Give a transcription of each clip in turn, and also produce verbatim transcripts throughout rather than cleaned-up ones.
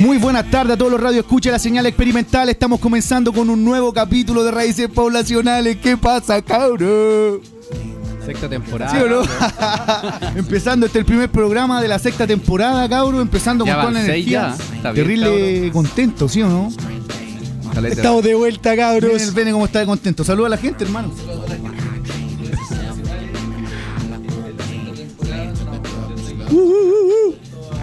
Muy buenas tardes a todos los radioescuchas de la señal experimental. Estamos comenzando con un nuevo capítulo de Raíces Poblacionales. ¿Qué pasa, cabro? Sexta temporada. ¿Sí o no? Empezando este el primer programa de la sexta temporada, cabro. Empezando ya con toda la energía. Bien, terrible cabro. Contento, ¿sí o no? Caleta. Estamos de vuelta, cabros. Miren el Bene cómo está de contento. Saluda a la gente, hermano. Uh, uh, uh.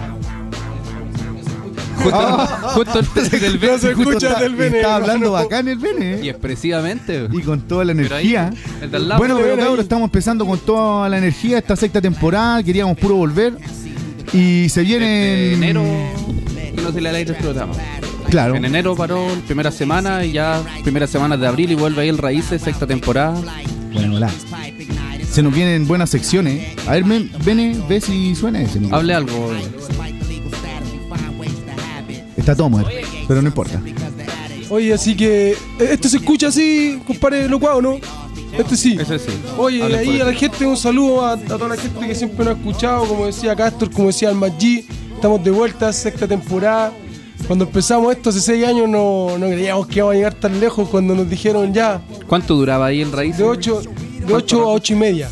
Justo, oh, justo el del Bene. No se escucha está, del Bene. Está hablando no. bacán el Bene. Y expresivamente. Y con toda la energía. Ahí, el lado, bueno, pero cabros, estamos empezando con toda la energía esta sexta temporada. Queríamos puro volver. Y se viene en enero. Y no se le aire el programa. Claro. En enero paró primera semana y ya primera semana de abril y vuelve ahí el Raíces, sexta temporada. Bueno, hola. Se nos vienen buenas secciones. A ver, Bene, ve si suena ese. Hable algo. Está todo muerto, pero no importa. Oye, así que esto se escucha así, compadre locuado, ¿no? Este sí. Ese sí. Oye, Hable ahí a la gente un saludo a, a toda la gente que siempre nos ha escuchado, como decía Castor, como decía el Maggi. Estamos de vuelta, sexta temporada. Cuando empezamos esto hace seis años no, no creíamos que íbamos a llegar tan lejos cuando nos dijeron ya. ¿Cuánto duraba ahí el Raíces? De ocho, de ocho a ocho y media.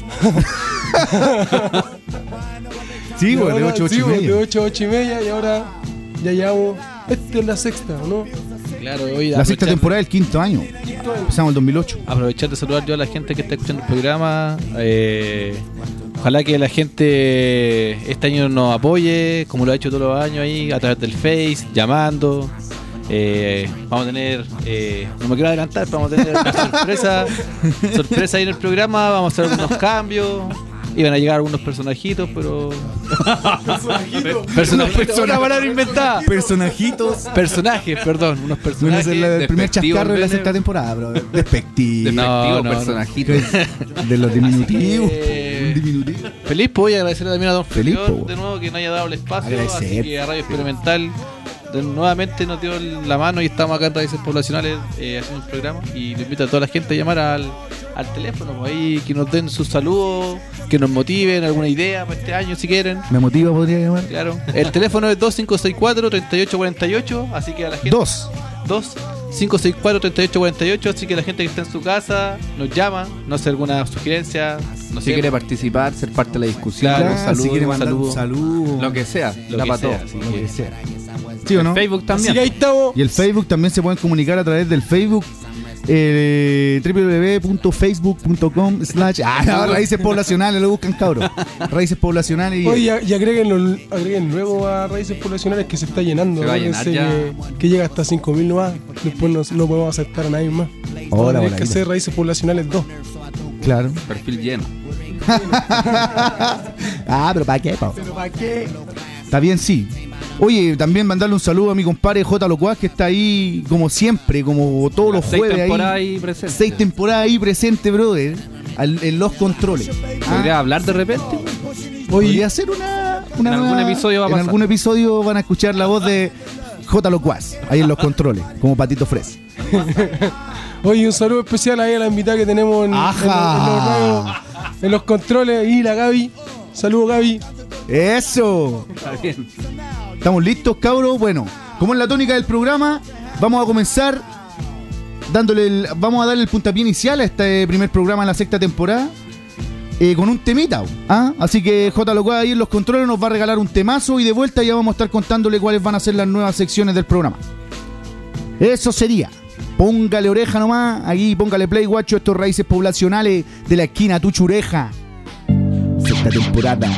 Sí, bueno, de ocho a ocho y media. De ocho a ocho y media y ahora ya llevamos. Esta es la sexta, ¿no? Claro, hoy la sexta temporada del quinto año. Quinto año. Empezamos el dos mil ocho. Aprovechar de saludar yo a la gente que está escuchando el programa. Eh, ojalá que la gente este año nos apoye, como lo ha hecho todos los años ahí, a través del Face, llamando. Eh, vamos a tener, eh, no me quiero adelantar, pero vamos a tener una sorpresa, sorpresa ahí en el programa. Vamos a hacer algunos cambios. Iban a llegar algunos personajitos, pero. Personajitos. Personajitos. Una palabra inventada. Personajitos. Personajes, perdón. Unos personajes. No es el primer chascarro de la sexta temporada, bro. Despectivo. No, no, personajitos. No. De los diminutivos. Un diminutivo. Feliz, pues voy a agradecerle también a Don Feliz, Felipe de nuevo que nos haya dado el espacio. Agradecer. Así que a Radio Experimental de, nuevamente nos dio la mano y estamos acá en Raíces Poblacionales eh, haciendo un programa. Y le invito a toda la gente a llamar al. al teléfono, pues ahí que nos den sus saludos, que nos motiven, alguna idea para este año si quieren. ¿Me motiva? ¿Podría llamar? Claro. El teléfono es dos cinco seis cuatro, tres ocho cuatro ocho, así que a la gente... Dos. dos cinco seis cuatro, tres ocho cuatro ocho, así que la gente que está en su casa nos llama, no hace alguna sugerencia. No si sé, quiere participar, ser parte de la discusión, claro, un saludo, si quiere un mandar saludo, un saludo, lo que sea, lo da que para sea, todo. así lo que- que sea. ¿Sí o no? Facebook también. Así que ahí estamos. Y el Facebook también se pueden comunicar a través del Facebook. Eh, w w w punto facebook punto com slash ah, no, Raíces Poblacionales, lo buscan, cabros. Raíces Poblacionales y, Oye, y agreguen, agreguen luego a Raíces Poblacionales que se está llenando. Se va a Acuérdense llenar que, que llega hasta cinco mil nomás. Después no, no podemos aceptar a nadie más. Hola, Hay hola, que hola. hacer Raíces Poblacionales dos. claro. Perfil lleno. Ah, pero ¿para qué, Pau? ¿Pero para qué? Está bien, sí. Oye, también mandarle un saludo a mi compadre J. Locuaz, que está ahí como siempre, como todos los Seis jueves temporadas ahí. ahí presente. Seis temporadas ahí presente, brother. al- en los controles. ¿Podría hablar de repente? Podría hacer una, una En algún nueva- episodio va a En pasar. algún episodio van a escuchar la voz de J. Locuaz, ahí en los controles, como Patito Fres. Oye, un saludo especial ahí a la invitada que tenemos en, en, los- en los, radios, en los controles. Y la Gaby. Saludos, Gaby. ¡Eso! Está bien. ¿Estamos listos, cabros? Bueno, como es la tónica del programa, vamos a comenzar dándole el, vamos a darle el puntapié inicial a este primer programa en la sexta temporada eh, con un temita. ¿ah? Así que J. Locuaz ahí en los controles nos va a regalar un temazo y de vuelta ya vamos a estar contándole cuáles van a ser las nuevas secciones del programa. Eso sería. Póngale oreja nomás, aquí póngale play, guacho, estos Raíces Poblacionales de la esquina Tuchureja. Sexta temporada.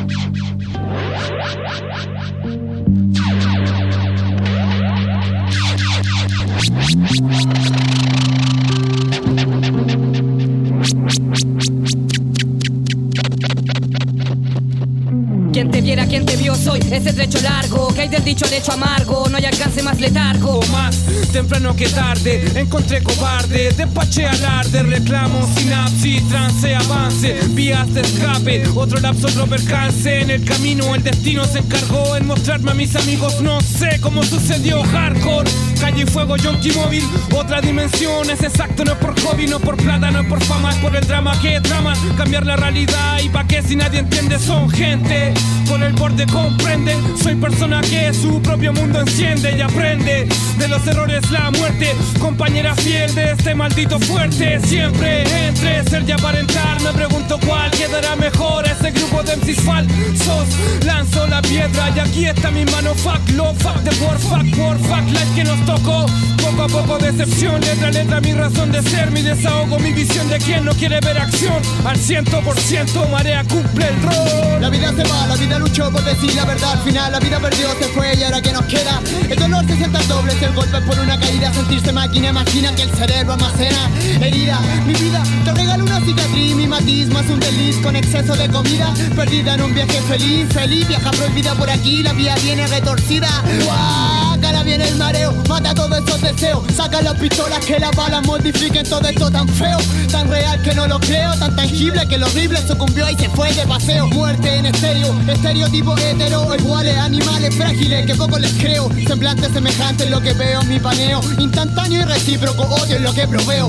Quien te viera, quien te vio, soy ese trecho largo que hay del dicho al hecho amargo, no hay alcance más letargo. Más temprano que tarde, encontré cobarde, despaché alarde, reclamo, sinapsis, trance, avance, vías de escape, otro lapso, otro percance, en el camino el destino se encargó en mostrarme a mis amigos, no sé cómo sucedió, hardcore, calle y fuego, yonki móvil, otra dimensión, es exacto, no es por hobby, no es por plata, no es por fama, es por el drama que trama, cambiar la realidad y pa' qué si nadie entiende son gente. Por el borde comprende, soy persona que su propio mundo enciende y aprende de los errores la muerte, compañera fiel de este maldito fuerte. Siempre entre ser y aparentar, me pregunto cuál quedará mejor. Ese grupo de M Cs falsos, lanzo la piedra y aquí está mi mano. Fuck love, fuck the war, fuck war, fuck life que nos tocó. Poco a poco decepción, letra a letra mi razón de ser, mi desahogo, mi visión de quien no quiere ver acción. Al ciento por ciento Marea cumple el rol. La vida se va, la vida luchó por decir la verdad. Al final la vida perdió, se fue y ahora que nos queda. El dolor se siente al doble, si el golpe es por una caída. Sentirse máquina, imagina que el cerebro almacena herida. Mi vida te regalo una cicatriz, mi matismo es un desliz con exceso de comida. Perdida en un viaje feliz, feliz, viaja prohibida por aquí. La vía viene retorcida, guácala viene el mareo, mata todos esos deseos. Saca las pistolas que las balas modifiquen todo esto tan feo, tan real que no lo creo, tan tangible que lo horrible sucumbió y se fue de paseo. Muerte en estéreo, estereotipo hetero, iguales, animales frágiles que poco les creo. Semblante semejante en lo que veo en mi paneo, instantáneo y recíproco, odio en lo que proveo.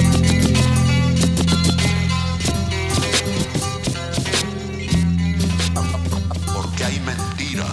Porque hay mentira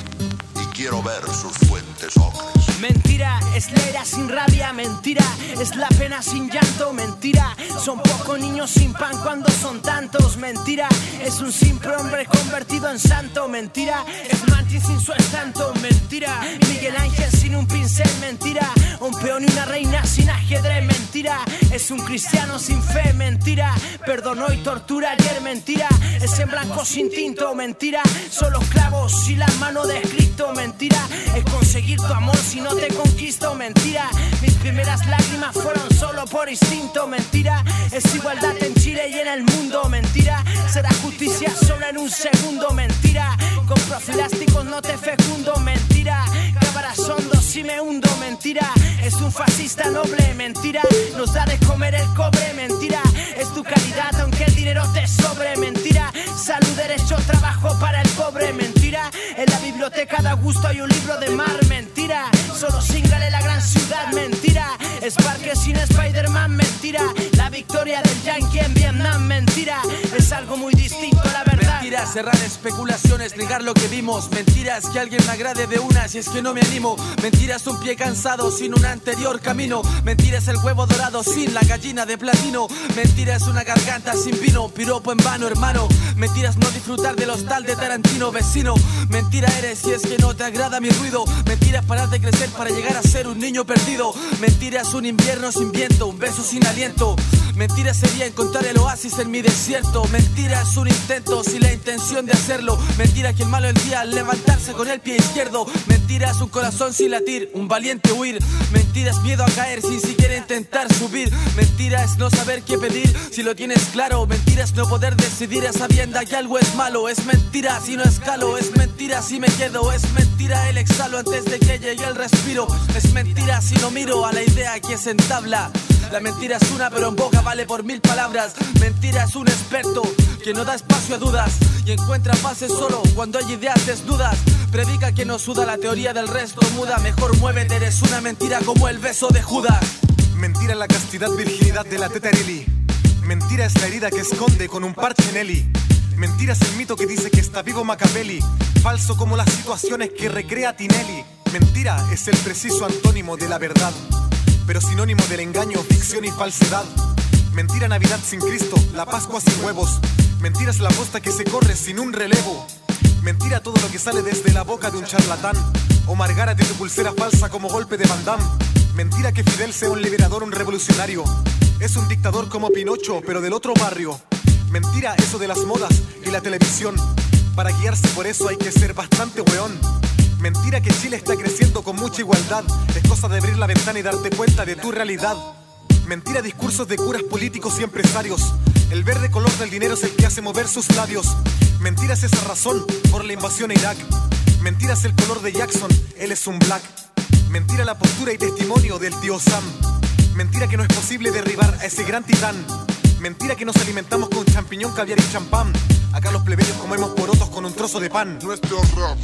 y quiero ver sus fuentes ocres. Mentira es la ira sin rabia, mentira es la pena sin llanto, mentira son pocos niños sin pan cuando son tantos, mentira es un simple hombre convertido en santo, mentira es Mantis sin su estanto, mentira Miguel Ángel sin un pincel, mentira un peón y una reina sin ajedrez, mentira es un cristiano sin fe, mentira perdonó y tortura ayer, mentira es en blanco sin tinto, mentira son los clavos y la mano de Cristo, mentira es conseguir tu amor si no te conquisto, mentira mis primeras lágrimas fueron solo por instinto, mentira es igualdad en Chile y en el mundo, mentira será justicia solo en un segundo, mentira con profilásticos no te fecundo, mentira cámaras hondo si me hundo, mentira es un fascista noble, mentira nos da de comer el cobre, mentira es tu calidad aunque el dinero te sobre, mentira salud, derecho, trabajo para el pobre, mentira en la biblioteca da gusto hay un libro de mar, mentira solo single en la gran ciudad, mentira es Parque sin Spider-Man, mentira la victoria del Yankee en Vietnam, mentira es algo muy distinto a la verdad. Mentira, cerrar especulaciones, negar lo que vimos. Mentiras, que alguien me agrade de una si es que no me animo. Mentiras, un pie cansado sin un anterior camino. Mentiras, el huevo dorado sin la gallina de platino. Mentiras, una garganta sin vino, piropo en vano, hermano. Mentiras, no disfrutar del hostal de Tarantino, vecino. Mentira eres si es que no te agrada mi ruido. Mentiras, parar de crecer para llegar a ser un niño perdido. Mentiras, un invierno sin viento, un beso sin aliento. Mentira sería encontrar el oasis en mi desierto. Mentira es un intento sin la intención de hacerlo. Mentira que el malo del día al levantarse con el pie izquierdo. Mentira es un corazón sin latir, un valiente huir. Mentira es miedo a caer sin siquiera intentar subir. Mentira es no saber qué pedir si lo tienes claro. Mentira es no poder decidir a sabienda que algo es malo. Es mentira si no escalo, es mentira si me quedo. Es mentira el exhalo antes de que llegue el respiro. Es mentira si no miro a la idea que se entabla. La mentira es una pero en boca vale por mil palabras. Mentira es un experto que no da espacio a dudas y encuentra pases solo cuando hay ideas desnudas. Predica que no suda la teoría del resto muda. Mejor muévete, eres una mentira como el beso de Judas. Mentira es la castidad, virginidad de la Tetarelli. Mentira es la herida que esconde con un parche Nelly. Mentira es el mito que dice que está vivo Machiavelli. Falso como las situaciones que recrea Tinelli. Mentira es el preciso antónimo de la verdad, pero sinónimo del engaño, ficción y falsedad. Mentira Navidad sin Cristo, la Pascua sin huevos. Mentira es la aposta que se corre sin un relevo. Mentira todo lo que sale desde la boca de un charlatán. O Margárate tu pulsera falsa como golpe de Van Damme. Mentira que Fidel sea un liberador, un revolucionario. Es un dictador como Pinocho, pero del otro barrio. Mentira eso de las modas y la televisión. Para guiarse por eso hay que ser bastante weón. Mentira que Chile está creciendo con mucha igualdad. Es cosa de abrir la ventana y darte cuenta de tu realidad. Mentira discursos de curas políticos y empresarios. El verde color del dinero es el que hace mover sus labios. Mentira es esa razón por la invasión a Irak. Mentira es el color de Jackson, él es un black. Mentira la postura y testimonio del tío Sam. Mentira que no es posible derribar a ese gran titán. Mentira que nos alimentamos con champiñón, caviar y champán. Acá los plebeyos comemos porotos con un trozo de pan. Nuestro rap.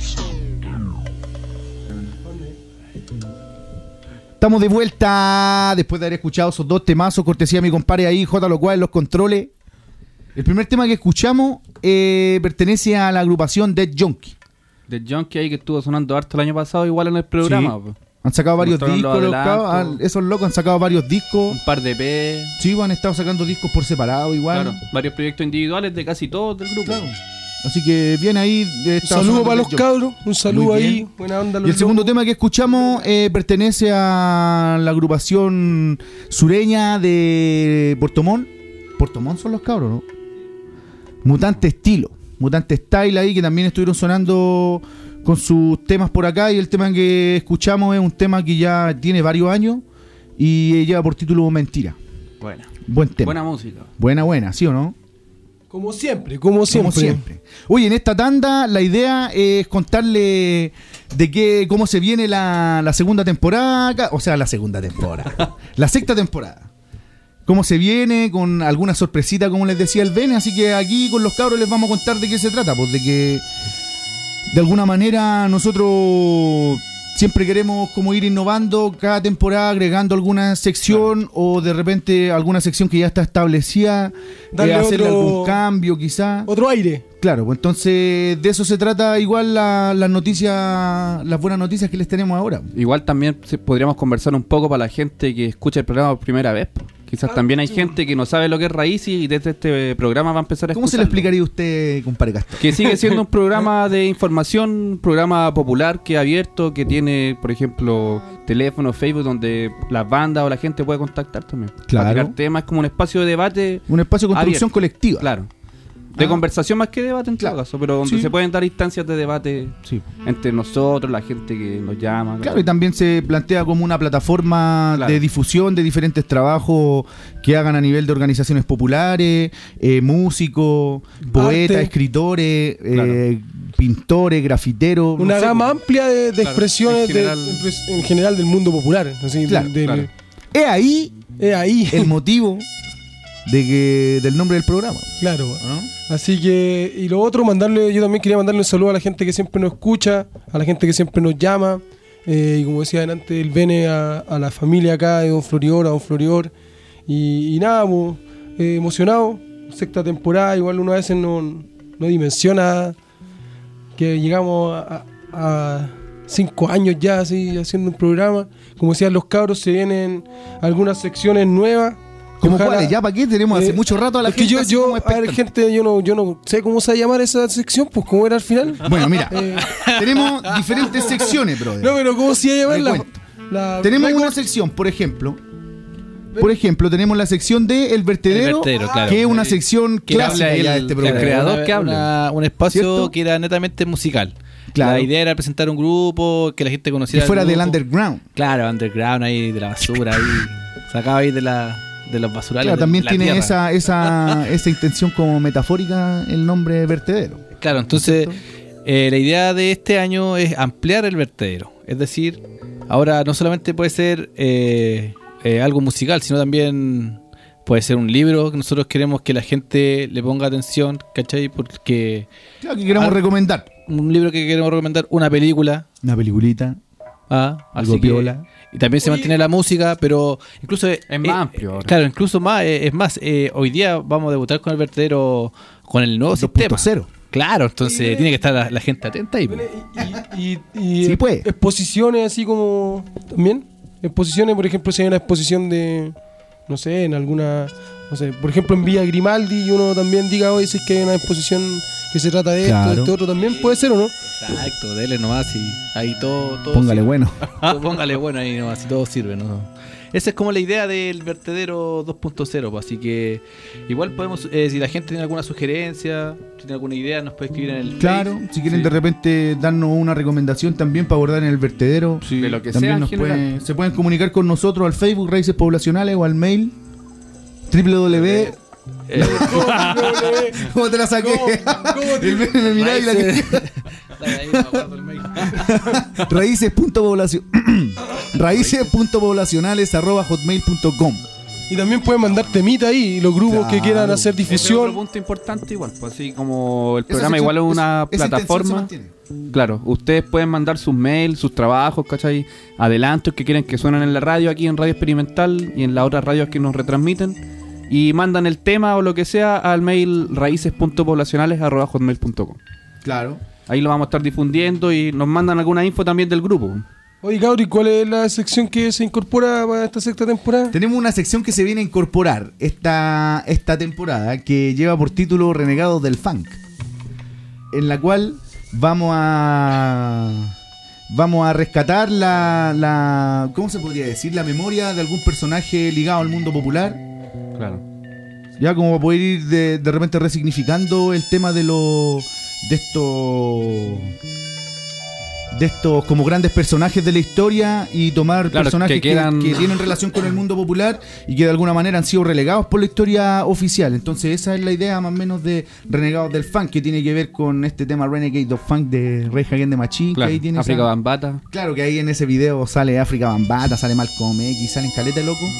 Estamos de vuelta después de haber escuchado esos dos temazos, cortesía de mi compadre ahí, J. Locuá en los controles. El primer tema que escuchamos eh, pertenece a la agrupación Dead Junkie. Dead Junkie ahí que estuvo sonando harto el año pasado, igual en el programa. Sí. Han sacado varios discos, los cabros, han, esos locos han sacado varios discos. Un par de E P. Sí, han estado sacando discos por separado igual. Claro, varios proyectos individuales de casi todos del grupo. Claro. Así que viene ahí. Un saludo para los cabros, un saludo ahí, buena onda. Y el segundo tema que escuchamos eh, pertenece a la agrupación sureña de Puerto Montt. Puerto Montt son los cabros, ¿no? Mutante Estilo, Mutante Style ahí, que también estuvieron sonando con sus temas por acá. Y el tema que escuchamos es un tema que ya tiene varios años y lleva por título Mentira. Buena. Buen tema. Buena música. Buena, buena, ¿sí o no? Como siempre, como siempre. Como siempre. Oye, en esta tanda la idea es contarle de qué, cómo se viene la, la segunda temporada, o sea, la segunda temporada, la sexta temporada. Cómo se viene, con alguna sorpresita, como les decía el Bene. Así que aquí con los cabros les vamos a contar de qué se trata, pues de que de alguna manera nosotros siempre queremos como ir innovando cada temporada, agregando alguna sección, claro, o de repente alguna sección que ya está establecida, eh, hacerle otro, algún cambio quizá. Otro aire. Claro, pues entonces de eso se trata igual la, las noticias, las buenas noticias que les tenemos ahora. Igual también podríamos conversar un poco para la gente que escucha el programa por primera vez. Quizás ah, también hay sí. gente que no sabe lo que es Raíces y desde este programa va a empezar a ¿Cómo escucharlo. Se lo explicaría a usted, compadre Castor? Que sigue siendo un programa de información, un programa popular que es abierto, que tiene, por ejemplo, teléfono, Facebook, donde las bandas o la gente puede contactar también. Claro. Para tirar temas, es como un espacio de debate. Un espacio de construcción abierto. Colectiva. Claro. De ah. conversación más que debate en todo claro. caso, pero donde sí. se pueden dar instancias de debate sí. entre nosotros, la gente que nos llama. Claro, y también se plantea como una plataforma claro. de difusión de diferentes trabajos que hagan a nivel de organizaciones populares, eh, músicos, poetas, arte. escritores, Claro. eh, pintores, grafiteros. Una no sé, gama amplia de, de claro. expresiones en general, de, en, en general del mundo popular. Así, claro, del, claro. Es ahí, es ahí el motivo de que del nombre del programa. Claro. ¿No? Así que, y lo otro, mandarle, yo también quería mandarle un saludo a la gente que siempre nos escucha, a la gente que siempre nos llama, eh, y como decía adelante el Bene, a, a la familia acá de Don Florior, a Don Florior, y, y nada, pues, eh, emocionado, sexta temporada, igual uno a veces no, no dimensiona que llegamos a, a, a cinco años ya así haciendo un programa. Como decían los cabros, se vienen algunas secciones nuevas. ¿Cómo cuáles? ¿Ya para qué? Tenemos hace eh, mucho rato a la es gente. Que yo, yo a ver, gente, yo no, yo no sé cómo se va a llamar esa sección, pues cómo era al final. Bueno, mira, eh. tenemos diferentes secciones, brother. No, pero ¿cómo se va a llamar la, la, Tenemos la una sección, por ejemplo. Por ejemplo, tenemos la sección de El Vertedero, el vertedero, claro. que es una sección que clásica el, ya de este programa. El creador que habla. Una, un espacio ¿cierto? Que era netamente musical. Claro. La idea era presentar un grupo, que la gente conociera. Que fuera del grupo. underground. Claro, underground ahí, de la basura ahí. Sacaba ahí de la... de los basurales. Claro, también de tiene esa, esa, esa intención como metafórica el nombre vertedero. Claro, entonces eh, la idea de este año es ampliar el vertedero. Es decir, ahora no solamente puede ser eh, eh, algo musical, sino también puede ser un libro que nosotros queremos que la gente le ponga atención, ¿cachai? Porque... Claro, que queremos al, recomendar. Un libro que queremos recomendar, una película. Una peliculita. Ah, algo así piola. Que, y también se mantiene la música, pero incluso es eh, más amplio ahora. Claro, incluso más, eh, es más, eh, hoy día vamos a debutar con el vertedero con el nuevo sistema. cero. Claro, entonces y, tiene que estar la, la gente atenta ahí. Y, y, y sí, pues. exposiciones así como también. Exposiciones, por ejemplo, si hay una exposición de, no sé, en alguna, no sé, por ejemplo en Villa Grimaldi y uno también diga hoy si es que hay una exposición que se trata de claro. esto, de esto otro también, puede ser o no. Exacto, dele nomás y ahí todo, todo póngale sirve. bueno. Póngale bueno ahí nomás y todo sirve, ¿no? Esa es como la idea del vertedero dos punto cero, pues, así que igual podemos, eh, si la gente tiene alguna sugerencia, tiene alguna idea, nos puede escribir en el Claro, Facebook. si quieren Sí. de repente darnos una recomendación también para abordar en el vertedero, sí. de lo que también sea, nos puede, se pueden comunicar con nosotros al Facebook Raíces Poblacionales o al mail www. Eh, eh, ¿Cómo te la saqué? ¿Cómo, cómo te... El meme me miraba y la que... Raíces punto población Raíces punto poblacionales arroba hotmail punto com. Y también pueden mandar temita ahí, los grupos claro. que quieran hacer Ese difusión. es otro punto importante igual, pues así como el Esa programa sección, igual es una esa, plataforma. Claro, ustedes pueden mandar sus mails, sus trabajos, ¿cachai? Adelantos que quieren que suenen en la radio, aquí en Radio Experimental y en las otras radios que nos retransmiten. y mandan el tema o lo que sea al mail raíces punto poblacionales arroba hotmail punto com. Claro. Ahí lo vamos a estar difundiendo y nos mandan alguna info también del grupo. Oye, Gauri, ¿cuál es la sección que se incorpora para esta sexta temporada? Tenemos una sección que se viene a incorporar esta, esta temporada, que lleva por título Renegados del Funk, en la cual vamos a vamos a rescatar la, la ¿cómo se podría decir? La memoria de algún personaje ligado al mundo popular. Claro. Ya como para poder ir de, de repente resignificando el tema de los de estos de estos como grandes personajes de la historia y tomar claro, personajes que, que, quedan... que tienen relación con el mundo popular y que de alguna manera han sido relegados por la historia oficial. Entonces esa es la idea más o menos de Renegados del Funk, que tiene que ver con este tema Renegade of Funk de Rage Against the Machine. Claro, que ahí tiene África esa... Bambata. Claro, que ahí en ese video sale África Bambata, sale Malcolm X, salen caleta de loco.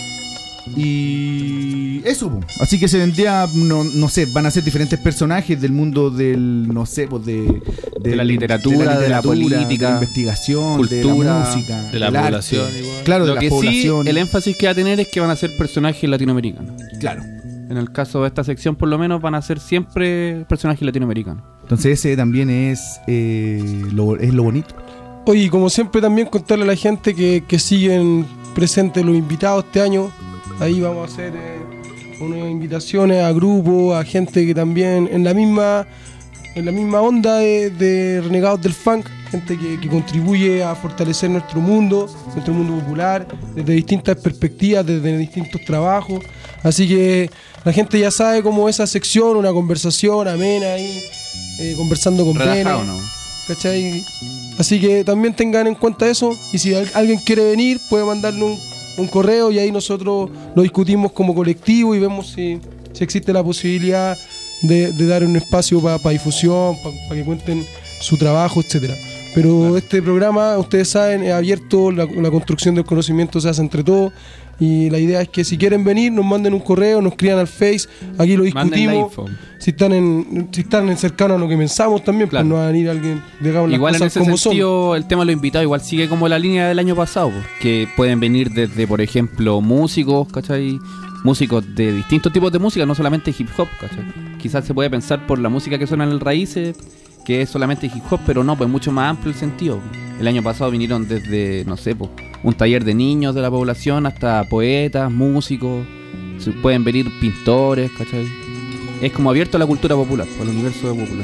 Y eso, po. Así que se vendría, no, no sé, van a ser diferentes personajes del mundo del, no sé, pues de, de, de la literatura, de la, literatura, de la política, de la investigación, cultura, de la música, de la población, arte, igual. Claro, lo de que la población. Sí, el énfasis que va a tener es que van a ser personajes latinoamericanos. Claro. En el caso de esta sección, por lo menos, van a ser siempre personajes latinoamericanos. Entonces ese también es, eh, lo, es lo bonito. Oye, como siempre también contarle a la gente que, que siguen presentes los invitados este año. Ahí vamos a hacer eh, unas invitaciones a grupos, a gente que también en la misma en la misma onda de, de Renegados del Funk, gente que, que contribuye a fortalecer nuestro mundo, nuestro mundo popular, desde distintas perspectivas, desde distintos trabajos. Así que la gente ya sabe cómo esa sección, una conversación amena ahí, eh, conversando con relajado, pena, ¿no? ¿cachai? Así que también tengan en cuenta eso, y si alguien quiere venir puede mandarle un, un correo y ahí nosotros lo discutimos como colectivo y vemos si, si existe la posibilidad de, de dar un espacio para pa difusión, para pa que cuenten su trabajo, etcétera. Pero claro, este programa, ustedes saben, es abierto, la, la construcción del conocimiento se hace entre todos. Y la idea es que si quieren venir, nos manden un correo, nos escriban al Face, aquí lo discutimos. Si están en si están en cercano a lo que pensamos también, claro, pues no va a venir alguien, digamos, las igual cosas en ese como sentido, son. El tema de los invitados igual sigue como la línea del año pasado, que pueden venir desde, por ejemplo, músicos, ¿cachai? Músicos de distintos tipos de música, no solamente hip hop, ¿cachai? Quizás se puede pensar por la música que suena en el Raíces, que es solamente hip hop, pero no, pues mucho más amplio el sentido. El año pasado vinieron desde, no sé, pues, un taller de niños de la población hasta poetas, músicos, se pueden venir pintores, ¿cachai? Es como abierto a la cultura popular, al universo popular.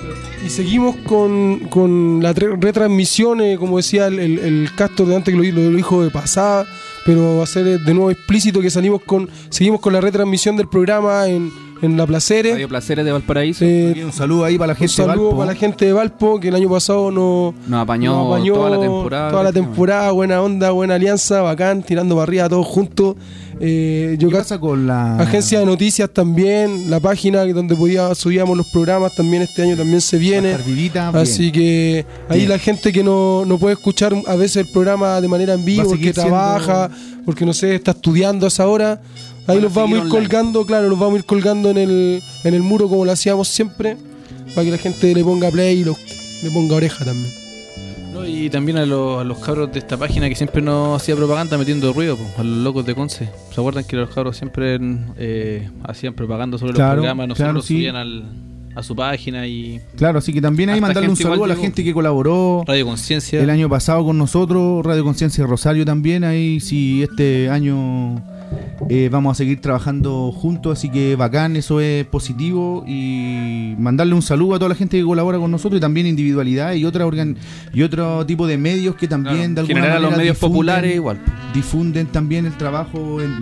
Y seguimos con, con la retransmisión, eh, como decía el, el, el Castor de antes, que lo, lo dijo de pasada, pero va a ser de nuevo explícito que salimos con seguimos con la retransmisión del programa en, en La Placeres. Radio Placeres de Valparaíso. Eh, un saludo ahí para la gente de Valpo. Un saludo de para la gente de Valpo, que el año pasado no, nos apañó, nos apañó toda la temporada. Toda la temporada, buena onda, buena alianza, bacán, tirando para arriba todos juntos. Eh, yo ¿Qué pasa con la agencia de noticias también, la página donde podía, subíamos los programas también este año también se viene. Vivita, así que ahí bien, la gente que no, no puede escuchar a veces el programa de manera en vivo porque trabaja, siendo... porque no sé, está estudiando a esa hora. Ahí los vamos a ir online. colgando, claro, los vamos a ir colgando en el, en el muro como lo hacíamos siempre, para que la gente le ponga play y lo, le ponga oreja también. No, y también a los, a los cabros de esta página que siempre nos hacía propaganda metiendo ruido, pues, a los locos de Conce. ¿Se acuerdan que los cabros siempre eh, hacían propaganda sobre claro, los programas? Nosotros claro, sí. subían al, a su página y... Claro, así que también ahí mandarle un saludo a la gente que colaboró. Radio Conciencia. El año pasado con nosotros, Radio Conciencia de Rosario también. Ahí sí, este año... Eh, vamos a seguir trabajando juntos, así que bacán, eso es positivo. Y mandarle un saludo a toda la gente que colabora con nosotros, y también individualidad y otra organ y otro tipo de medios que también claro, de alguna manera los medios difunden, populares igual difunden también el trabajo en,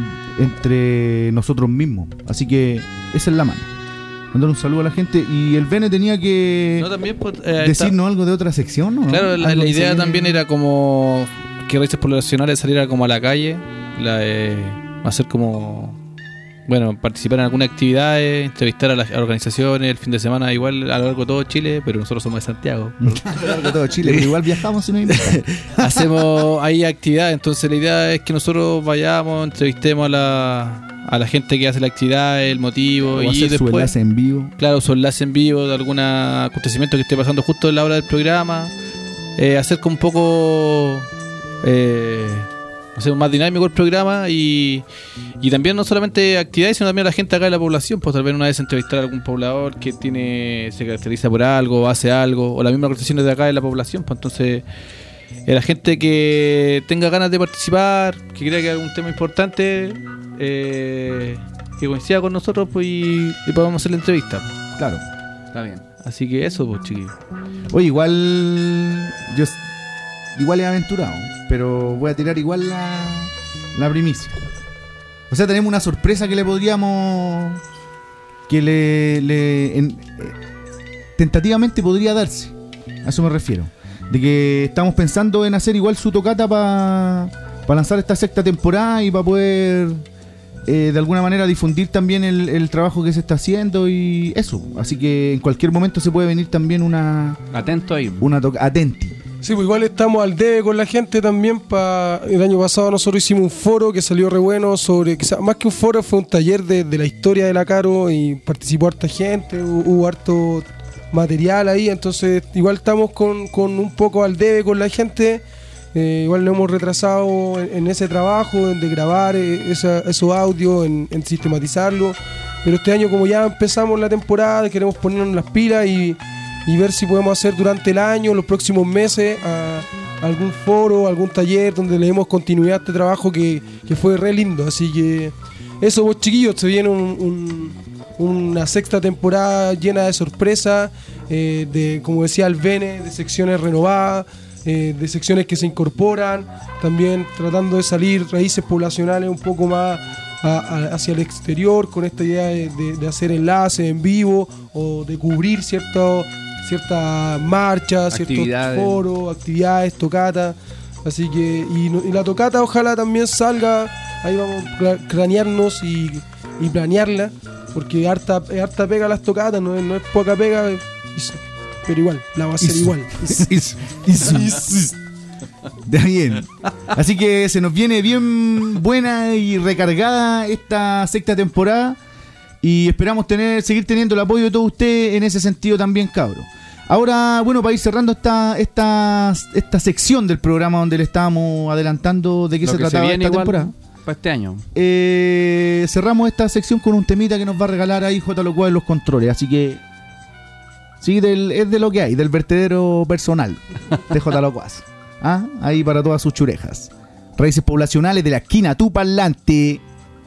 entre nosotros mismos. Así que esa es la mano. Mandar un saludo a la gente. Y el Bene tenía que no, también, pues, eh, decirnos está... algo de otra sección, ¿no? Claro, la, la idea también era como que Raíces Poblacionales saliera como a la calle, la eh... hacer como, bueno, participar en alguna actividad, entrevistar a las organizaciones el fin de semana, igual a lo largo de todo Chile, pero nosotros somos de Santiago. A lo largo de todo Chile, pero igual viajamos y nos invitan. Hacemos ahí actividades, entonces la idea es que nosotros vayamos, entrevistemos a la, a la gente que hace la actividad, el motivo, o y hacer después, su enlace en vivo. Claro, su enlace en vivo de algún acontecimiento que esté pasando justo en la hora del programa, eh, hacer con un poco... Eh, hacer más dinámico el programa y, y también no solamente actividades, sino también a la gente acá de la población, pues tal vez una vez entrevistar a algún poblador que tiene se caracteriza por algo, hace algo, o las mismas organizaciones de acá de la población, pues entonces eh, la gente que tenga ganas de participar, que crea que hay algún tema importante, eh, que coincida con nosotros, pues y, y podamos hacer la entrevista. Claro. Está bien. Así que eso, pues chiquillos. Oye, igual yo igual he aventurado, pero voy a tirar igual la, la primicia. O sea, tenemos una sorpresa que le podríamos que le, le en, eh, tentativamente podría darse. A eso me refiero. De que estamos pensando en hacer igual su tocata para pa lanzar esta sexta temporada y para poder eh, de alguna manera difundir también el, el trabajo que se está haciendo y eso. Así que en cualquier momento se puede venir también una... Atento ahí. Una toca atenti. Sí, pues igual estamos al debe con la gente también. Pa... El año pasado nosotros hicimos un foro que salió re bueno sobre, quizás más que un foro, fue un taller de, de la historia de la Caro y participó harta gente, hubo, hubo harto material ahí, entonces igual estamos con, con un poco al debe con la gente. Eh, igual nos hemos retrasado en, en ese trabajo, en de grabar eh, esa, esos audios, en, en sistematizarlo. Pero este año, como ya empezamos la temporada, queremos ponernos las pilas y, y ver si podemos hacer durante el año, los próximos meses, a, a algún foro, algún taller donde le demos continuidad a este trabajo que, que fue re lindo. Así que eso, vos chiquillos, se viene un, un, una sexta temporada llena de sorpresas, eh, de, como decía el Bene, de secciones renovadas. Eh, de secciones que se incorporan, también tratando de salir raíces poblacionales un poco más a, a, hacia el exterior, con esta idea de, de, de hacer enlaces en vivo o de cubrir ciertas ciertas marchas, ciertos foros, actividades, tocatas. Así que, y, y la tocata ojalá también salga, ahí vamos a cranearnos y, y planearla, porque harta, harta pega las tocatas, no es, no es poca pega. Y, pero igual, la va a ser Eso. igual. Eso. Eso. Eso. De bien. Así que se nos viene bien buena y recargada esta sexta temporada. Y esperamos tener, seguir teniendo el apoyo de todos ustedes en ese sentido también, cabros. Ahora, bueno, para ir cerrando esta, esta, esta sección del programa donde le estábamos adelantando de qué Lo se que trataba se viene esta igual temporada. Para este año. Eh, cerramos esta sección con un temita que nos va a regalar ahí J. Locuaz en los controles. Así que sí, del, es de lo que hay, del vertedero personal de J. Locuaz. ¿Ah? Ahí para todas sus churejas. Raíces poblacionales de la esquina Tu Parlante.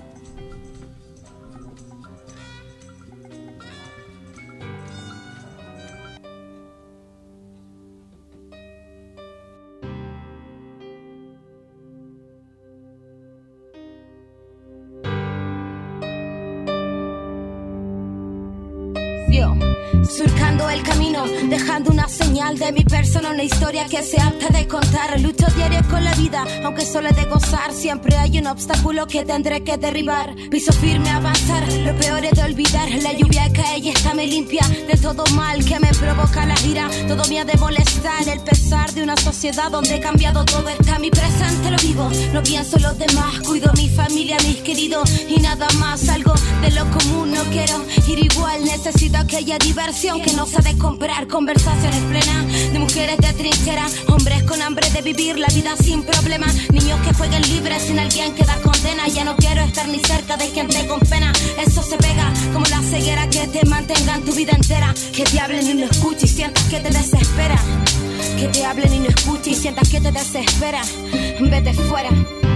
Surcando el camino, dejando una señal de mi persona, una historia que se apta de contar. Lucho diario con la vida, aunque solo he de gozar. Siempre hay un obstáculo que tendré que derribar. Piso firme, avanzar, lo peor es de olvidar. La lluvia cae y esta me limpia de todo mal que me provoca la ira. Todo me ha de molestar, el pesar de una sociedad donde he cambiado todo. Está mi presente, lo vivo, no pienso en los demás. Cuido mi familia, mis queridos y nada más. Algo de lo común, no quiero ir igual. Necesito aquella diversión que no se ha de comprar. Conversaciones plenas de mujeres de trinchera, hombres con hambre de vivir la vida sin problema, niños que jueguen libres sin alguien que da condena. Ya no quiero estar ni cerca de gente con pena. Eso se pega como la ceguera que te mantengan tu vida entera. Que te hablen y no escuches y sientas que te desespera. Que te hablen y no escuches y sientas que te desespera. Vete fuera.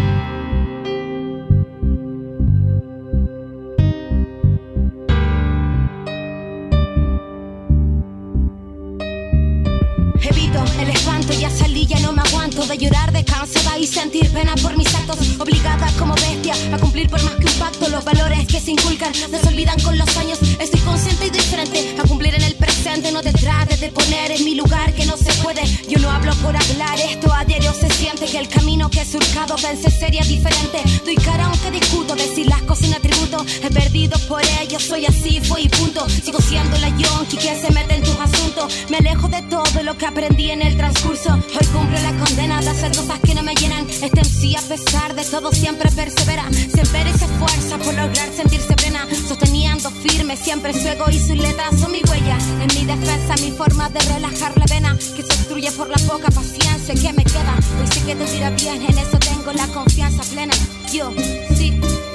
Evito el espanto, ya salí, ya no me aguanto de llorar de cansada y sentir pena por mis actos. Obligada como bestia a cumplir por más que un pacto. Los valores que se inculcan no se olvidan con los años. Estoy consciente y diferente a cumplir en el presente. No te trates de poner en mi lugar que no se puede. Yo no hablo por hablar, esto a diario se siente. Que el camino que he surcado vence sería diferente. Doy cara aunque discuto, decir las cosas sin atributo. He perdido por ello, soy así, fue y punto. Sigo siendo la yonki que se mete en tus asuntos. discurso. Me alejo de todo lo que aprendí en el transcurso. Hoy cumplo la condena de hacer cosas que no me llenan. Este M C a pesar de todo siempre persevera. Se espera y se esfuerza por lograr sentirse plena. Sosteniendo firme siempre su ego y sus letras son mi huella. En mi defensa, mi forma de relajar la vena que se obstruye por la poca paciencia que me queda. Hoy sé que te tira bien, en eso tengo la confianza plena. Yo, sí.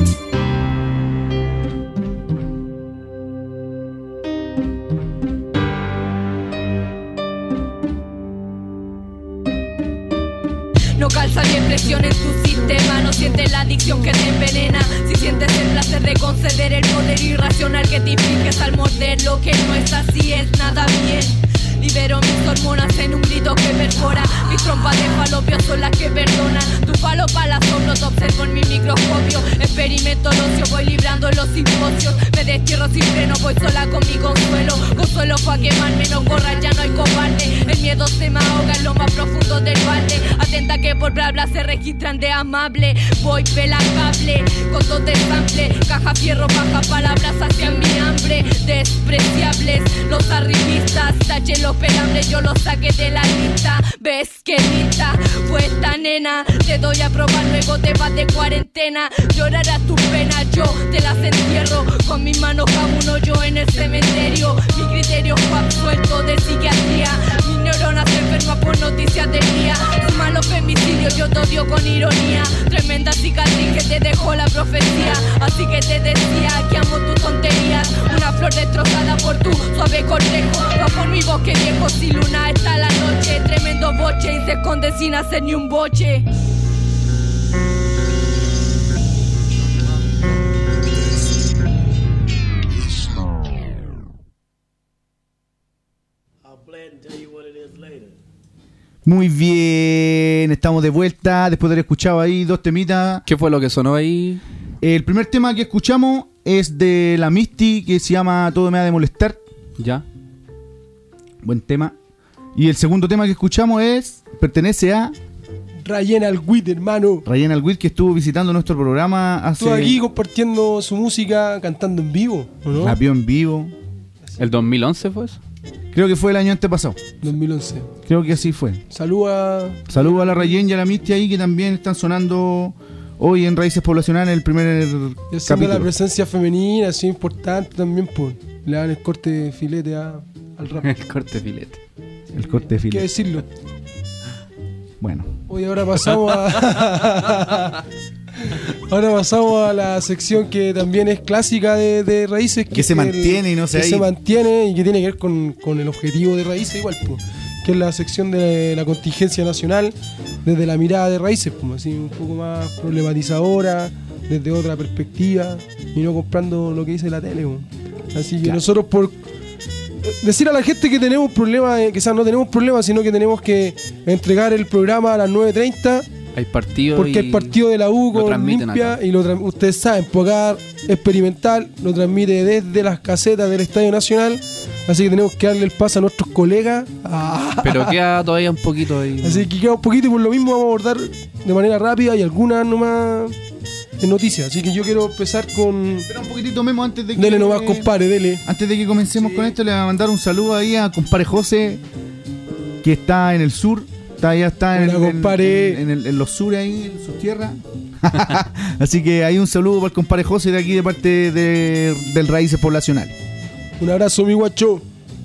No calza ni presión en tu sistema, no sientes la adicción que te envenena. Si sientes el placer de conceder el poder irracional que te infliges al morder lo que no es así, es nada bien. Libero mis hormonas en un grito que perfora. Mis trompas de falopio son las que perdonan. Tu falo para asombro te observo en mi microscopio. Experimento el ocio, voy librando los simposios. Me destierro sin freno, voy sola con mi consuelo. Consuelo pa' quemarme, no corras, ya no hay cobarde. El miedo se me ahoga en lo más profundo del balde. Atenta que por bla bla se registran de amable. Voy pela cable, con dos de sample. Caja fierro, baja palabras hacia mi hambre. Despreciables, los arribistas. Tache los pelambres, yo los saqué de la lista. Ves que lista fue esta nena. Te doy a probar, luego te vas de cuarentena. Llorarás tu pena, yo te las entierro. Con mis manos hago un hoyo en el cementerio. Mi criterio fue absuelto de psiquiatría. Mis neuronas enfermas por noticias del día. Suman los femicidios, yo te odio con ironía. Tremenda cicatriz que te dejó la profecía. Así que te decía que amo tus tonterías. Una flor destrozada por tu suave cortejo. Va por mi bosque viejo, si luna está la noche. Tremendo boche y se esconde sin hacer ni un boche. Muy bien, estamos de vuelta después de haber escuchado ahí dos temitas. ¿Qué fue lo que sonó ahí? El primer tema que escuchamos es de la Misty, que se llama Todo me ha de molestar. Ya. Buen tema. Y el segundo tema que escuchamos es pertenece a Ryan Alwid, hermano. Ryan Alwid, que estuvo visitando nuestro programa hace... Estuvo aquí compartiendo su música, cantando en vivo, ¿o no? Rapió en vivo. ¿El dos mil once fue eso? Creo que fue el año antepasado. dos mil once. Creo que así fue. Saluda. Saludos a la Rayen y a la Misty ahí, que también están sonando hoy en Raíces Poblacionales, el primer y capítulo. La presencia femenina, así importante también, pues. Le dan el corte de filete a, al rap. El corte de filete. El corte de filete. ¿Qué decirlo? Bueno. Hoy ahora pasamos a... Ahora pasamos a la sección que también es clásica de, de Raíces. Que, que se mantiene y no se Que ahí. se mantiene y que tiene que ver con, con el objetivo de Raíces igual, pues, que es la sección de la contingencia nacional desde la mirada de Raíces, pues, así un poco más problematizadora, desde otra perspectiva y no comprando lo que dice la tele, pues. Así que claro. Nosotros por decir a la gente que tenemos problemas, eh, quizás no tenemos problemas, sino que tenemos que entregar el programa a las nueve treinta. Hay partido porque y el partido de la U con limpia acá. Y lo tra- ustedes saben, Pocar experimental lo transmite desde las casetas del Estadio Nacional, así que tenemos que darle el paso a nuestros colegas. Ah. Pero queda todavía un poquito ahí. Así que queda un poquito y por lo mismo vamos a abordar de manera rápida y algunas nomás en noticias. Así que yo quiero empezar con... Espera un poquitito, Memo, antes de que... Dele nomás, compadre, dele. Antes de que comencemos sí. con esto, le voy a mandar un saludo ahí a compadre José, que está en el sur. Está, ya está en, Hola, en, en, en, el, en los sur ahí, en sus tierras. Así que hay un saludo para el compadre José de aquí de parte de, del Raíces Poblacionales. Un abrazo, mi guacho.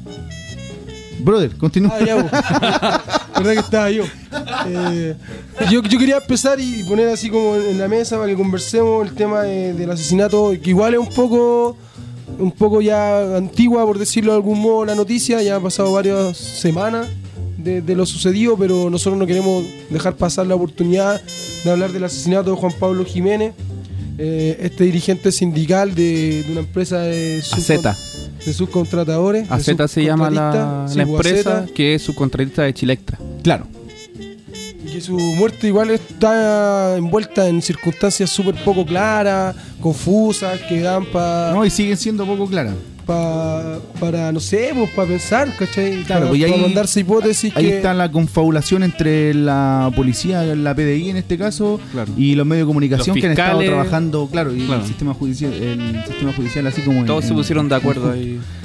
Brother, continúa. Ah, ya, verdad que estaba yo. Eh, yo. Yo quería empezar y poner así como en la mesa para que conversemos el tema de, del asesinato, que igual es un poco un poco ya antigua, por decirlo de algún modo, la noticia. Ya han pasado varias semanas de, de lo sucedido, pero nosotros no queremos dejar pasar la oportunidad de hablar del asesinato de Juan Pablo Jiménez, eh, este dirigente sindical de, de una empresa de Azeta. de subcontratadores. Azeta se llama la, sí, la empresa Azeta, que es subcontratista de Chilectra. Claro. Y que su muerte igual está envuelta en circunstancias súper poco claras, confusas, que dan para... No, y siguen siendo poco claras. Pa, para, no sé, pues para pensar, ¿cachai? Claro, para, pues ahí, para mandarse hipótesis. Ahí que... está la confabulación entre la policía, la P D I en este caso, claro, y los medios de comunicación que han estado trabajando, claro, y claro, el sistema judicial, el sistema judicial así como... Todos en, se pusieron en, de acuerdo ahí.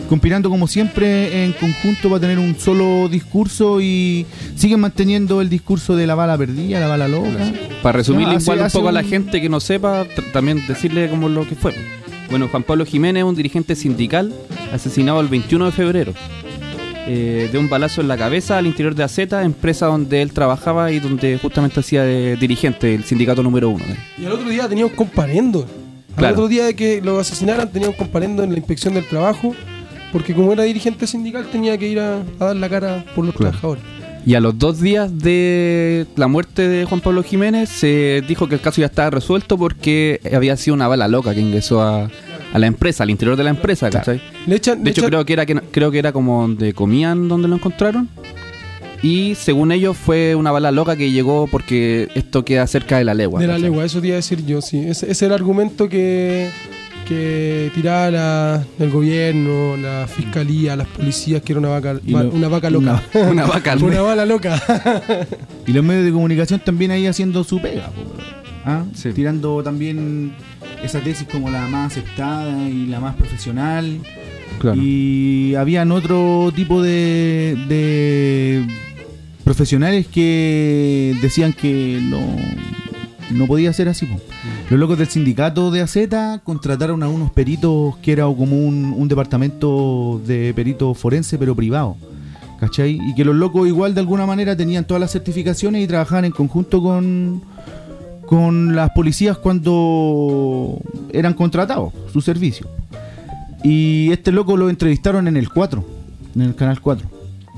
conspirando como siempre en conjunto para tener un solo discurso y siguen manteniendo el discurso de la bala perdida, la bala loca. Para resumir Ah, igual hace- un poco a la hace un- gente que no sepa, tr- también decirle como lo que fue. Bueno, Juan Pablo Jiménez, un dirigente sindical, asesinado el veintiuno de febrero, eh, de un balazo en la cabeza al interior de A Z, empresa donde él trabajaba y donde justamente hacía de dirigente el sindicato número uno. Y al otro día tenía un comparendo. Al Claro. otro día de que lo asesinaran tenía un comparendo en la inspección del trabajo, porque como era dirigente sindical tenía que ir a, a dar la cara por los Claro. trabajadores. Y a los dos días de la muerte de Juan Pablo Jiménez se dijo que el caso ya estaba resuelto porque había sido una bala loca que ingresó a, a la empresa, al interior de la empresa, ¿cachai? Le echan, De le hecho echan- creo que era que creo que era como donde comían donde lo encontraron. Y según ellos fue una bala loca que llegó porque esto queda cerca de la legua. de la ¿cachai? legua, eso te iba a decir yo, sí. Ese, ese es el argumento que, que tiraba la- el gobierno, la fiscalía, las policías, que era una vaca, Y va- lo- una vaca loca. una- Una vaca Una bala loca. Y los medios de comunicación también ahí haciendo su pega, po, ¿ah? Sí. Tirando también esa tesis como la más aceptada y la más profesional. Claro. Y habían otro tipo de, de profesionales que decían que no, no podía ser así, po. Los locos del sindicato de A Z contrataron a unos peritos que era como un, un departamento de peritos forense pero privado, ¿cachai? Y que los locos igual de alguna manera tenían todas las certificaciones y trabajaban en conjunto con, con las policías cuando eran contratados, su servicio. Y este loco lo entrevistaron en el cuatro, en el canal cuatro.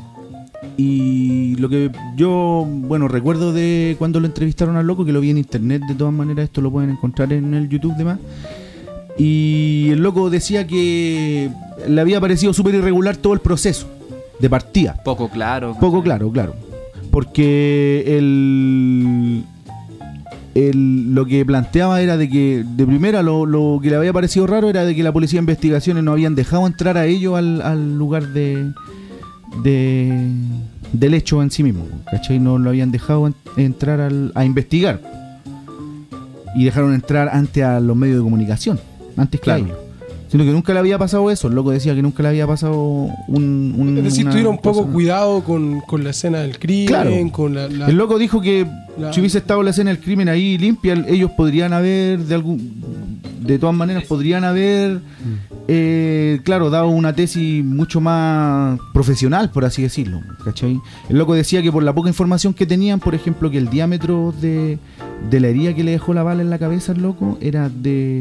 Y lo que yo, bueno, recuerdo de cuando lo entrevistaron al loco, que lo vi en internet, de todas maneras, esto lo pueden encontrar en el YouTube de más. Y el loco decía que le había parecido súper irregular todo el proceso de partida. Poco claro. Poco claro, claro. Porque el, el- lo que planteaba era de que, de primera, lo, lo que le había parecido raro era de que la policía de investigaciones no habían dejado entrar a ellos al, al lugar de, de del hecho en sí mismo, ¿cachai? No lo habían dejado en- entrar al- a investigar. Y dejaron entrar antes a los medios de comunicación, antes que Claro. a ellos. Sino que nunca le había pasado eso. El loco decía que nunca le había pasado un... un Es decir, una tuvieron un poco cosa- cuidado con, con la escena del crimen, Claro. con la... la- El loco dijo que la- si hubiese estado la escena del crimen ahí limpia, ellos podrían haber, de algún de todas maneras, podrían haber, eh, claro, dado una tesis mucho más profesional, por así decirlo, ¿cachai? El loco decía que por la poca información que tenían, por ejemplo, que el diámetro de, de la herida que le dejó la bala en la cabeza al loco era de,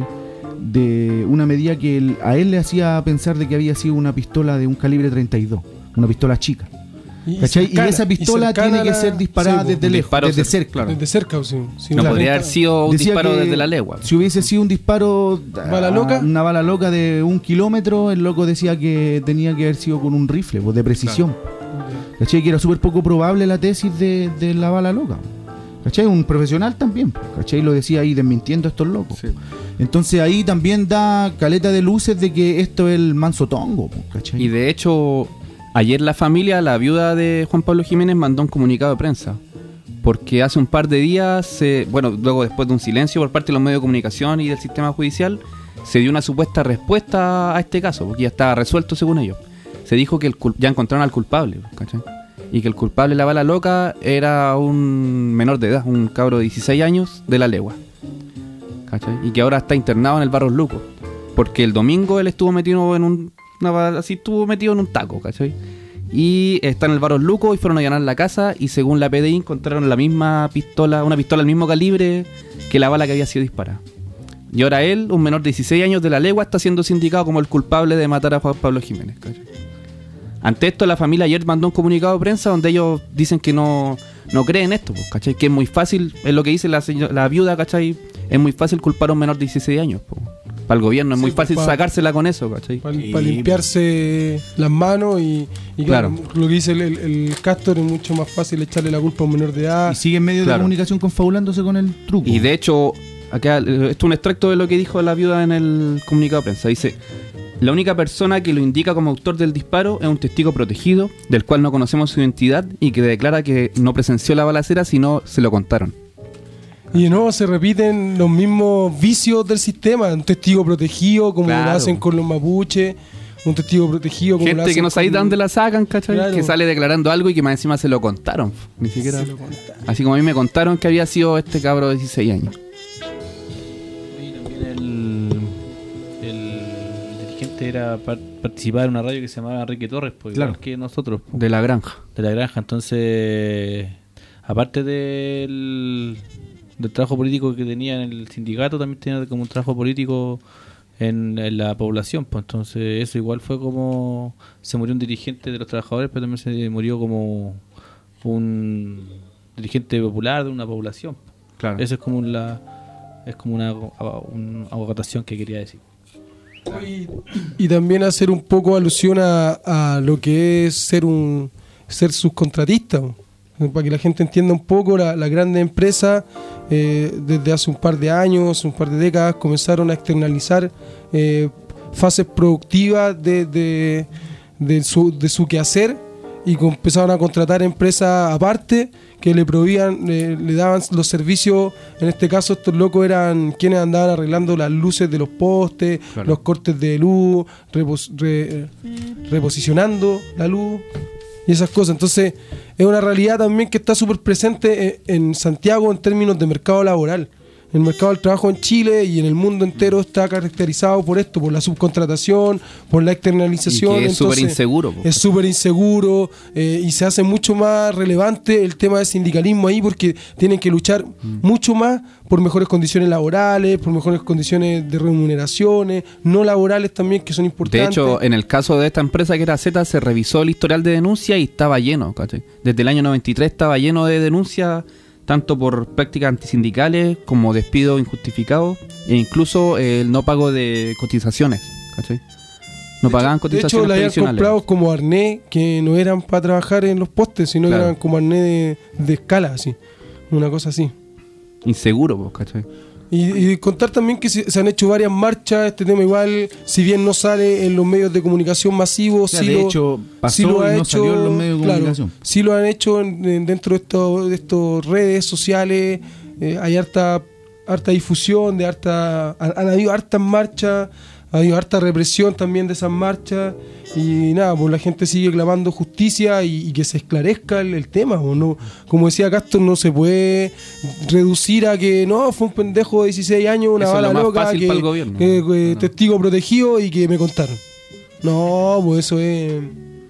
de una medida que él- a él le hacía pensar de que había sido una pistola de un calibre treinta y dos, una pistola chica. y- ¿Cachai? Y cercana- esa pistola cercana tiene a que la- ser disparada sí, desde un lejos, disparo desde cer- cerca. claro. desde cerca, sí. Sí, No claro. podría haber sido un Decía disparo que desde la legua. Si hubiese sido un disparo, ¿Bala a- loca? una bala loca de un kilómetro, el loco decía que tenía que haber sido con un rifle, pues, de precisión. ¿Cachai? Que era súper poco probable la tesis de, de la bala loca. ¿Cachai? Un profesional también, ¿cachai? Lo decía ahí desmintiendo a estos locos. Sí. Entonces ahí también da caleta de luces de que esto es el manso tongo, ¿cachai? Y de hecho, ayer la familia, la viuda de Juan Pablo Jiménez, mandó un comunicado de prensa. Porque hace un par de días, se- bueno, luego después de un silencio por parte de los medios de comunicación y del sistema judicial, se dio una supuesta respuesta a este caso, porque ya estaba resuelto según ellos. Se dijo que el cul- ya encontraron al culpable, ¿cachai? Y que el culpable de la bala loca era un menor de edad, un cabro de dieciséis años de la legua, ¿cachai? Y que ahora está internado en el Barros Luco. Porque el domingo él estuvo metido en un... una- así estuvo metido en un taco, ¿cachai? Y está en el Barros Luco y fueron a allanar la casa y según la P D I encontraron la misma pistola, una pistola del mismo calibre que la bala que había sido disparada. Y ahora él, un menor de dieciséis años de la legua, está siendo sindicado como el culpable de matar a Juan Pablo Jiménez, ¿cachai? Ante esto, la familia ayer mandó un comunicado de prensa donde ellos dicen que no, no creen esto, pues, ¿cachai? Que es muy fácil, es lo que dice la, señora- la viuda, ¿cachai? Es muy fácil culpar a un menor de dieciséis años, pues. Para el gobierno es Sí, muy pues, fácil pa- sacársela con eso, ¿cachai? Para Y- limpiarse las manos y, y claro, Claro. lo que dice el, el, el Castor es mucho más fácil echarle la culpa a un menor de edad. Y siguen medios Claro. de comunicación confabulándose con el truco. Y de hecho, acá, eh, esto es un extracto de lo que dijo la viuda en el comunicado de prensa. Dice: la única persona que lo indica como autor del disparo es un testigo protegido, del cual no conocemos su identidad y que declara que no presenció la balacera, sino se lo contaron. Y de nuevo se repiten los mismos vicios del sistema, un testigo protegido, como Claro. lo hacen con los mapuches, un testigo protegido. Como gente que no sabéis de dónde la sacan, ¿cachai? Claro. Que sale declarando algo y que más encima se lo contaron. Ni siquiera. Se lo contaron. Así como a mí me contaron que había sido este cabro de dieciséis años. Y también el, el dirigente era par- participar en una radio que se llamaba Enrique Torres, pues, Claro. igual que nosotros, pues, De la granja. de la granja. Entonces, aparte del, del trabajo político que tenía en el sindicato, también tenía como un trabajo político en, en la población. Pues entonces, eso igual fue como se murió un dirigente de los trabajadores, pero también se murió como un dirigente popular de una población. Claro. Eso es como la es como una, una acotación que quería decir. Y, y también hacer un poco alusión a, a lo que es ser un ser subcontratista, ¿no? Para que la gente entienda un poco. La, la grandes empresas eh, desde hace un par de años, un par de décadas, comenzaron a externalizar eh, fases productivas de, de, de, su, de su quehacer, y con- empezaron a contratar empresas aparte que le proveían, le, le daban los servicios. En este caso, estos locos eran quienes andaban arreglando las luces de los postes, Claro. los cortes de luz, repos- re- reposicionando la luz y esas cosas. Entonces, es una realidad también que está súper presente en, en Santiago en términos de mercado laboral. El mercado del trabajo en Chile y en el mundo entero está caracterizado por esto, por la subcontratación, por la externalización. Y que es Entonces, súper inseguro, po. Es súper inseguro eh, y se hace mucho más relevante el tema del sindicalismo ahí, porque tienen que luchar mucho más por mejores condiciones laborales, por mejores condiciones de remuneraciones, no laborales también, que son De importantes. hecho, en el caso de esta empresa que era Z, se revisó el historial de denuncia y estaba lleno, ¿cachai? Desde el año noventa y tres estaba lleno de denuncias, tanto por prácticas antisindicales como despidos injustificados, e incluso eh, el no pago de cotizaciones, ¿cachai? No pagaban De cotizaciones hecho, la habían previsionales. comprado como arnés que no eran para trabajar en los postes, sino Claro. que eran como arnés de, de escala, así. Una cosa así. Inseguro, pues, ¿cachai? Y, y contar también que se, se han hecho varias marchas. Este tema igual, si bien no sale en los medios de comunicación masivos, O sea, sí de lo, hecho, pasó sí lo ha y no hecho, salió en los medios de claro, comunicación. sí lo han hecho en- en- dentro de estos de estos redes sociales. Eh, hay harta harta difusión, de harta han, han habido hartas marchas, ha habido harta represión también de esas marchas. Y nada, pues la gente sigue clamando justicia y, y que se esclarezca el, el tema. Pues, no, como decía Castro, no se puede reducir a que no, fue un pendejo de dieciséis años, una Eso es bala lo más loca, fácil que, para el gobierno. que- que No, no. testigo protegido y que me contaron. No, pues eso es...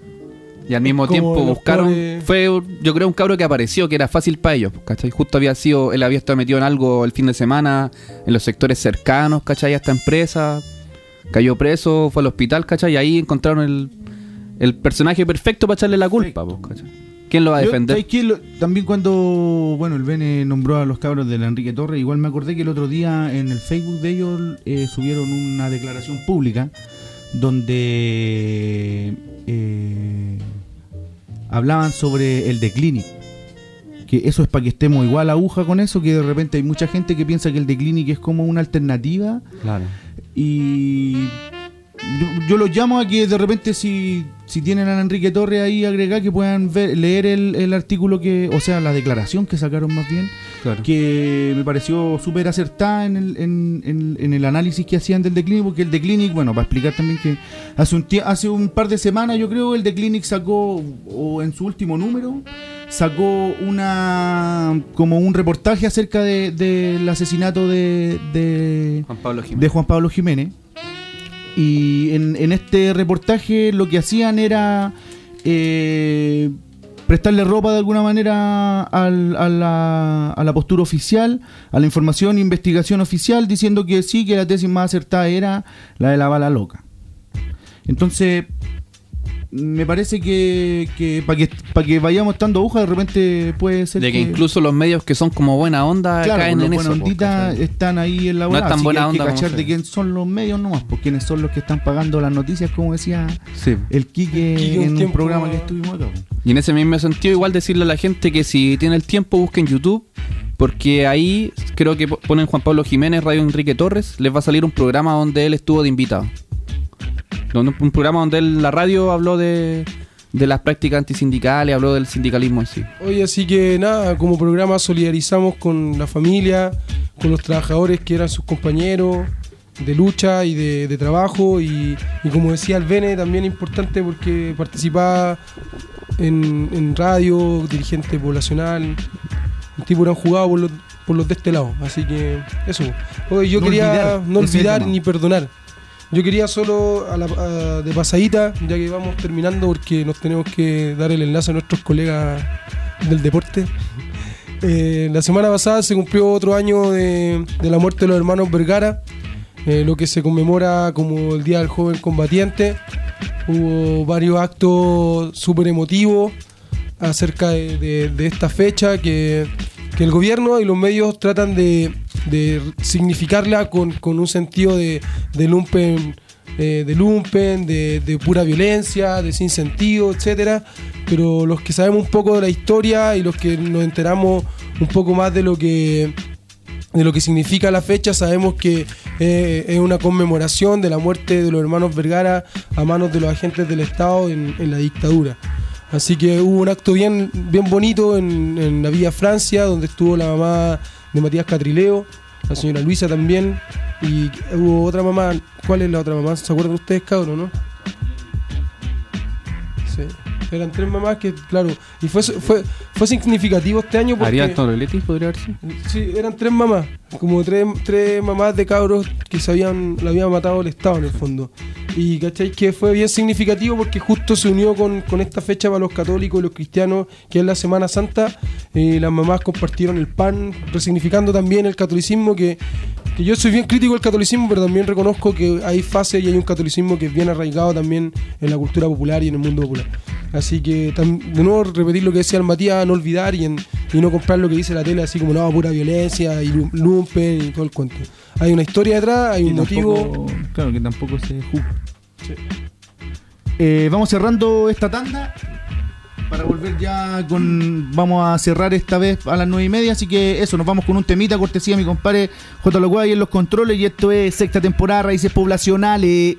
Y al mismo como tiempo los buscaron, peores- fue yo creo un cabro que apareció, que era fácil para ellos, ¿cachai? Justo había sido, él había estado metido en algo el fin de semana, en los sectores cercanos, ¿cachai? A esta empresa, cayó preso, fue al hospital, ¿cachai? Y ahí encontraron el, el personaje perfecto para echarle la culpa, pues, ¿cachai? ¿Quién lo va a Yo, defender? ¿sabes qué? Lo- también cuando, bueno, el Bene nombró a los cabros de la Enrique Torres, igual me acordé que el otro día en el Facebook de ellos eh, subieron una declaración pública donde eh, hablaban sobre el Declinic. Que eso es para que estemos igual a aguja con eso, que de repente hay mucha gente que piensa que el Declinic es como una alternativa. Claro. Y yo, yo los llamo a que de repente si, si tienen a Enrique Torres ahí agregar, que puedan ver, leer el, el artículo que, o sea, la declaración que sacaron más bien, Claro. que me pareció súper acertada en el, en, en- en el análisis que hacían del Declinic, porque el Declinic, bueno, para explicar también que hace un tie- hace un par de semanas yo creo el Declinic sacó, o en su último número, sacó una como un reportaje acerca de- del asesinato de, de Juan Pablo Jiménez. de Juan Pablo Jiménez. Y en, en este reportaje lo que hacían era eh, prestarle ropa de alguna manera al- a, la, a la postura oficial, a la información e investigación oficial, diciendo que sí, que la tesis más acertada era la de la bala loca. Entonces, me parece que, que para que, pa que vayamos estando aguja, de repente puede ser De que incluso los medios que son como buena onda claro, caen los en buena eso. po, ondita ¿cachai? están ahí en la No bola, es tan así buena que hay onda que como cachar se de ve. quién son los medios nomás, pues quiénes son los que están pagando las noticias, como decía Sí. el Quique, Quique un en un tiempo- programa que estuvimos acá. pues. Y en ese mismo sentido, igual decirle a la gente que si tiene el tiempo, busquen YouTube, porque ahí creo que po- ponen Juan Pablo Jiménez, Radio Enrique Torres, les va a salir un programa donde él estuvo de invitado. Donde- Un programa donde él, la radio habló de, de las prácticas antisindicales, habló del sindicalismo en sí. Oye, así que nada, como programa solidarizamos con la familia, con los trabajadores que eran sus compañeros, de lucha y de, de trabajo y, y como decía el Bene, también importante porque participaba en, en radio, dirigente poblacional, un tipo que han jugado por los, por los de este lado, así que eso. Oye, yo No quería olvidar, no ese olvidar tema. ni perdonar. Yo quería solo a la, a- de pasadita, ya que vamos terminando porque nos tenemos que dar el enlace a nuestros colegas del deporte. Eh, la semana pasada se cumplió otro año de, de la muerte de los hermanos Vergara, eh, lo que se conmemora como el Día del Joven Combatiente. Hubo varios actos súper emotivos acerca de, de- de esta fecha que, que el gobierno y los medios tratan de, de significarla con, con un sentido de, de lumpen, eh, de lumpen, de, de pura violencia, de sin sentido, etcétera. Pero los que sabemos un poco de la historia y los que nos enteramos un poco más de lo que de lo que significa la fecha, sabemos que eh, es una conmemoración de la muerte de los hermanos Vergara a manos de los agentes del Estado en, en la dictadura. Así que hubo un acto bien, bien bonito en, en la Villa Francia, donde estuvo la mamá de Matías Catrileo, la señora Luisa también, y hubo otra mamá. ¿Cuál es la otra mamá? ¿Se acuerdan ustedes, cabros, no? Sí. Eran tres mamás que, claro, y fue fue fue significativo este año porque... Ariel Tonoletti podría haber sido. Sí, eran tres mamás, como tres, tres mamás de cabros que se habían, la habían matado el Estado en el fondo. Y ¿cachai? Que fue bien significativo porque justo se unió con, con esta fecha para los católicos y los cristianos, que es la Semana Santa. Eh, las mamás compartieron el pan, resignificando también el catolicismo, que, que yo soy bien crítico del catolicismo, pero también reconozco que hay fases y hay un catolicismo que es bien arraigado también en la cultura popular y en el mundo popular. Así que, tam- de nuevo, repetir lo que decía el Matías, no olvidar y, en, y no comprar lo que dice la tele, así como, no, pura violencia y lu- lumpen y todo el cuento. Hay una historia detrás, hay Y un motivo. tampoco- claro, que tampoco se juzga. Eh, vamos cerrando esta tanda para volver ya con... Vamos a cerrar esta vez a las nueve y media, así que eso, nos vamos con un temita, cortesía de mi compadre J. Loguay en los controles, y esto es sexta temporada, Raíces Poblacionales.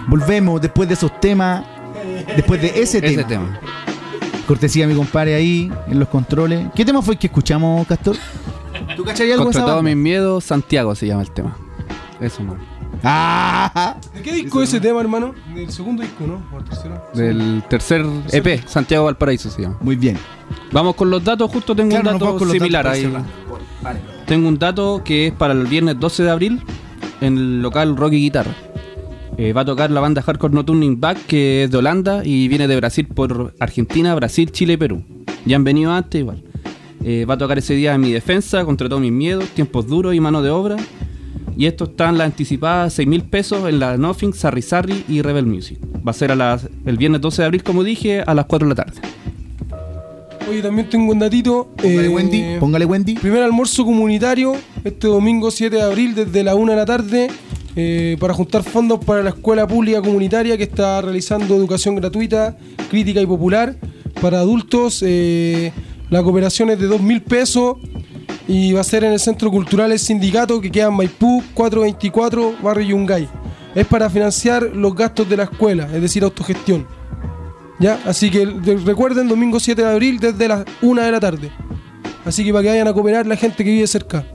Volvemos después de esos temas, después de ese tema. Ese tema. Cortesía a mi compadre ahí, en los controles. ¿Qué tema fue el que escuchamos, Castor? ¿Tú cachai algo de Contra esa todos banda? mis miedos, Santiago se llama el tema. Eso, no. Ah, ¿De qué disco es ese tema, hermano? Del segundo disco, ¿no? ¿O el tercero? Del tercer E P, Santiago Valparaíso se llama. muy bien. Vamos con los datos, justo tengo Claro, un nos dato vamos con los similar datos ahí. para cerrar. Tengo un dato que es para el viernes doce de abril en el local Rock y Guitarra. Eh, va a tocar la banda Hardcore No Turning Back, que es de Holanda y viene de Brasil por Argentina, Brasil, Chile y Perú. Ya han venido antes igual. Eh, va a tocar ese día En Mi Defensa, Contra Todos Mis Miedos, Tiempos Duros y Mano de Obra. Y esto está en la anticipada seis mil pesos en la Nothing, Sarri Sarri y Rebel Music. Va a ser a las, el viernes doce de abril, como dije, a las cuatro de la tarde. Oye, también tengo un datito. Póngale eh, Wendy, póngale Wendy. Primer almuerzo comunitario este domingo siete de abril desde la una de la tarde eh, para juntar fondos para la escuela pública comunitaria que está realizando educación gratuita, crítica y popular para adultos. Eh, la cooperación es de dos mil pesos y va a ser en el Centro Cultural El Sindicato, que queda en Maipú cuatrocientos veinticuatro, barrio Yungay. Es para financiar los gastos de la escuela, es decir, autogestión. ¿Ya? Así que de- recuerden, domingo siete de abril desde las una de la tarde. Así que para que vayan a cooperar la gente que vive cerca.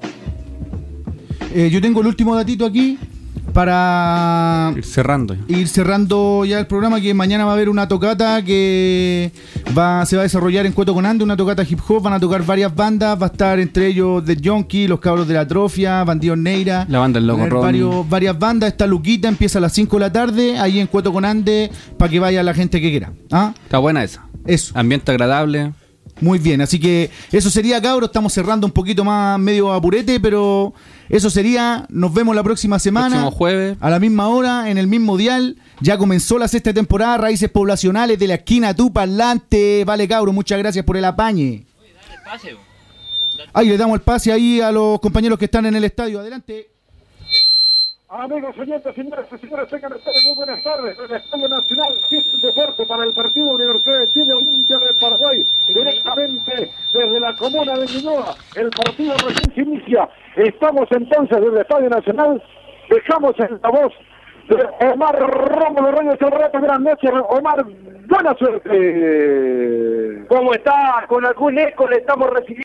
Eh, yo tengo el último datito aquí para Ir cerrando. ir cerrando ya el programa, que mañana va a haber una tocata que va, se va a desarrollar en Cueto con Ande, una tocata hip hop. Van a tocar varias bandas, va a estar entre ellos The Junkie, Los Cabros de la Atrofia, Bandidos Neira, La banda El Va a Loco haber Ron. varios, varias bandas. Esta Luquita empieza a las cinco de la tarde ahí en Cueto con Ande, para que vaya la gente que quiera. ¿Ah? Está buena esa. Eso. Ambiente agradable. Muy bien, así que eso sería, cabros. Estamos cerrando un poquito más medio apurete, pero eso sería. Nos vemos la próxima semana. Próximo jueves. A la misma hora, en el mismo dial. Ya comenzó la sexta temporada, Raíces Poblacionales de la esquina tu parlante. Vale, cabros, muchas gracias por el apañe. Ahí le damos el pase ahí a los compañeros que están en el estadio. Adelante. Amigos oyentes, señores y señores, tengan ustedes muy buenas tardes. El Estadio Nacional, que es el deporte para el partido Universidad de Chile, Olimpia de Paraguay, directamente desde la comuna de Ñuñoa. El partido recién se inicia. Estamos entonces desde el Estadio Nacional. Dejamos en la voz de Omar Rómulo Reyes el reto. Gran noche, Omar, buena suerte. ¿Cómo está? Con algún eco le estamos recibiendo.